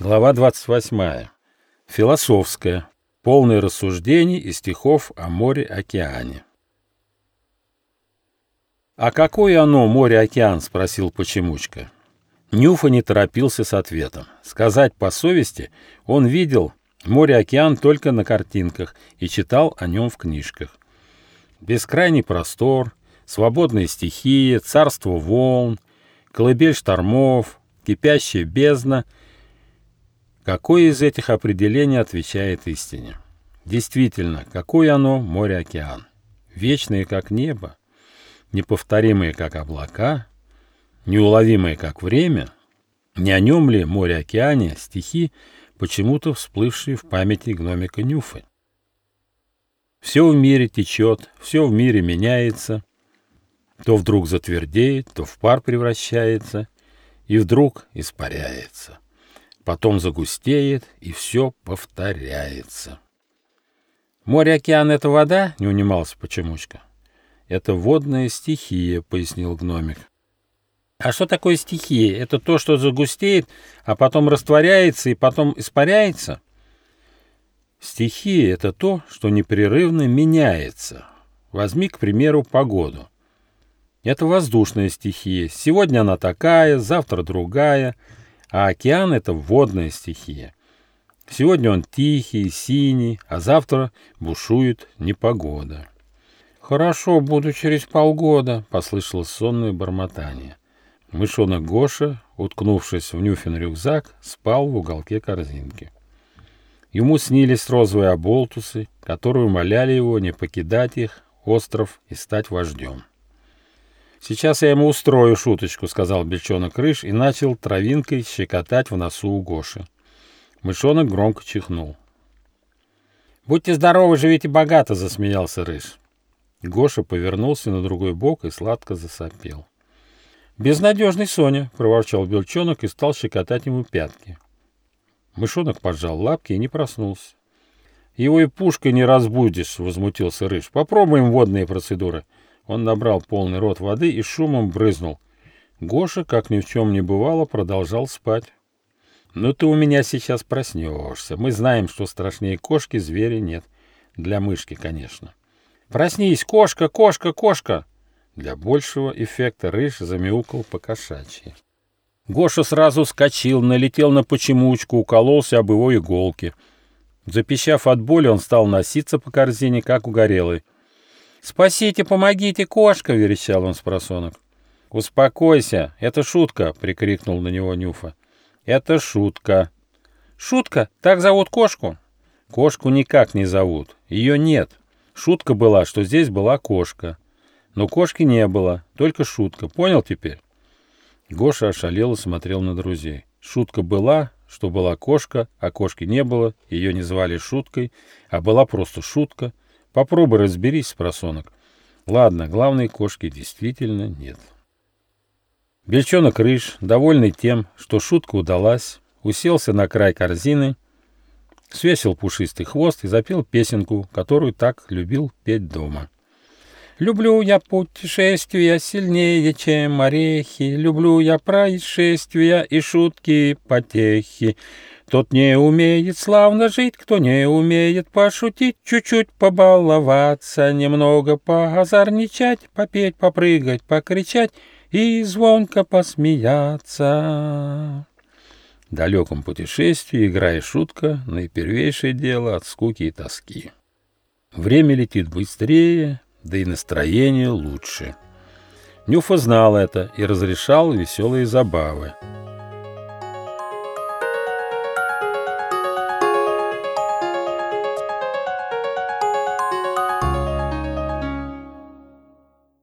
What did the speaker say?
Глава 28. Философская. Полное рассуждений и стихов о море-океане. «А какое оно, море-океан?» — спросил Почемучка. Нюфа не торопился с ответом. Сказать по совести, он видел море-океан только на картинках и читал о нем в книжках. Бескрайний простор, свободная стихия, царство волн, колыбель штормов, кипящая бездна — какое из этих определений отвечает истине? Действительно, какое оно море-океан? Вечное, как небо, неповторимое, как облака, неуловимое, как время? Не о нем ли море-океане стихи, почему-то всплывшие в памяти гномика Нюфы? Все в мире течет, все в мире меняется, то вдруг затвердеет, то в пар превращается, и вдруг испаряется. Потом загустеет, и все повторяется. «Море-океан — это вода?» — не унимался Почемучка. «Это водная стихия», — пояснил гномик. «А что такое стихия? Это то, что загустеет, а потом растворяется и потом испаряется?» «Стихия — это то, что непрерывно меняется. Возьми, к примеру, погоду. Это воздушная стихия. Сегодня она такая, завтра другая. А океан — это водная стихия. Сегодня он тихий, синий, а завтра бушует непогода. «Хорошо, буду через полгода», — послышалось сонное бормотание. Мышонок Гоша, уткнувшись в Нюфин рюкзак, спал в уголке корзинки. Ему снились розовые оболтусы, которые умоляли его не покидать их, остров, и стать вождем. «Сейчас я ему устрою шуточку», — сказал Бельчонок Рыж и начал травинкой щекотать в носу у Гоши. Мышонок громко чихнул. «Будьте здоровы, живите богато», — засмеялся Рыж. Гоша повернулся на другой бок и сладко засопел. «Безнадежный Соня», — проворчал Бельчонок и стал щекотать ему пятки. Мышонок поджал лапки и не проснулся. «Его и пушкой не разбудишь», — возмутился Рыж. «Попробуем водные процедуры». Он набрал полный рот воды и шумом брызнул. Гоша, как ни в чем не бывало, продолжал спать. «Ну ты у меня сейчас проснешься. Мы знаем, что страшнее кошки зверя нет. Для мышки, конечно. Проснись, кошка, кошка, кошка!» Для большего эффекта Рыж замяукал по-кошачьи. Гоша сразу вскочил, налетел на Почемучку, укололся об его иголки. Запищав от боли, он стал носиться по корзине, как угорелый. «Спасите, помогите, кошка!» — верещал он спросонок. «Успокойся, это шутка!» — прикрикнул на него Нюфа. «Это шутка!» «Шутка? Так зовут кошку?» «Кошку никак не зовут. Ее нет. Шутка была, что здесь была кошка. Но кошки не было, только шутка. Понял теперь?» Гоша ошалело смотрел на друзей. Шутка была, что была кошка, а кошки не было, ее не звали шуткой, а была просто шутка. Попробуй разберись, спросонок. Ладно, главной кошки действительно нет. Бельчонок Рыж, довольный тем, что шутка удалась, уселся на край корзины, свесил пушистый хвост и запел песенку, которую так любил петь дома. «Люблю я путешествия сильнее, чем орехи, люблю я происшествия и шутки потехи. Тот не умеет славно жить, кто не умеет пошутить, чуть-чуть побаловаться, немного поозорничать, попеть, попрыгать, покричать и звонко посмеяться». В далеком путешествии играет шутка наипервейшее дело от скуки и тоски. Время летит быстрее, да и настроение лучше. Нюфа знал это и разрешал веселые забавы.